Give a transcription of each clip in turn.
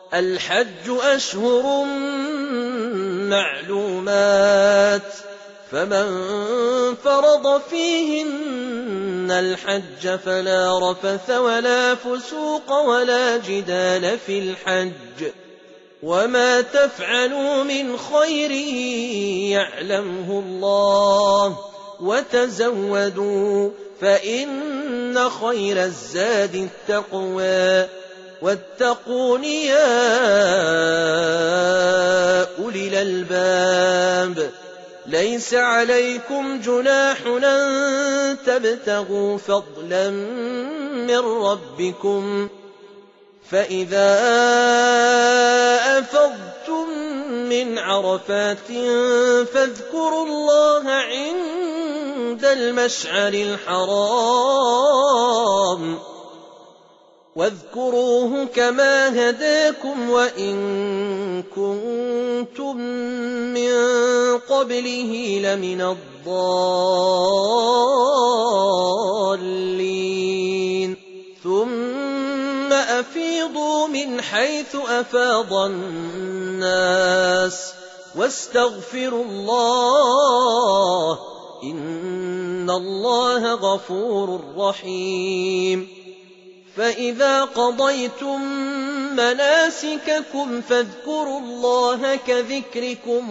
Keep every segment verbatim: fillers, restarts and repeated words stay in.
الحج أشهر معلومات، فمن فرض فيهن الحج فلا رفث ولا فسوق ولا جدال في الحج، وما تفعلوا من خير يعلمه الله، وتزودوا فإن خير الزاد التقوى، واتقون يا أولي الألباب. ليس عليكم جناح أن تبتغوا فضلا من ربكم، فإذا أفضتم من عرفات فاذكروا الله عند المشعر الحرام، واذكروه كما هداكم وإن كنتم من قبله لمن الضالين. ثم أفيضوا من حيث أفاض الناس واستغفروا الله، إن الله غفور رحيم. فإذا قضيتم مناسككم فاذكروا الله كذكركم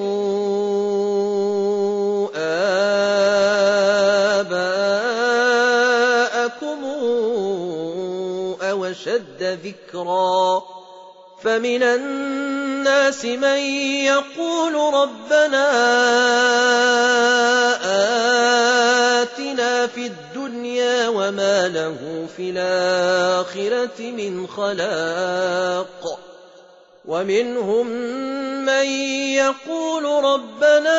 آباءكم أو أشد ذكرا. فمن الناس من يقول ربنا آتنا في الدنيا وما له في الآخرة من خلاق، ومنهم من يقول ربنا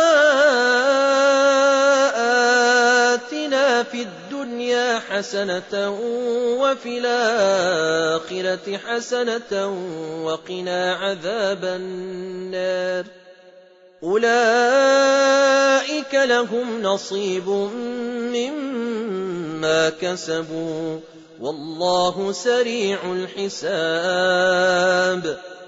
آتنا في الدنيا حسنة وفي الآخرة حسنة وقنا عذاب النار. أولئك لهم نصيب مما كسبوا والله سريع الحساب.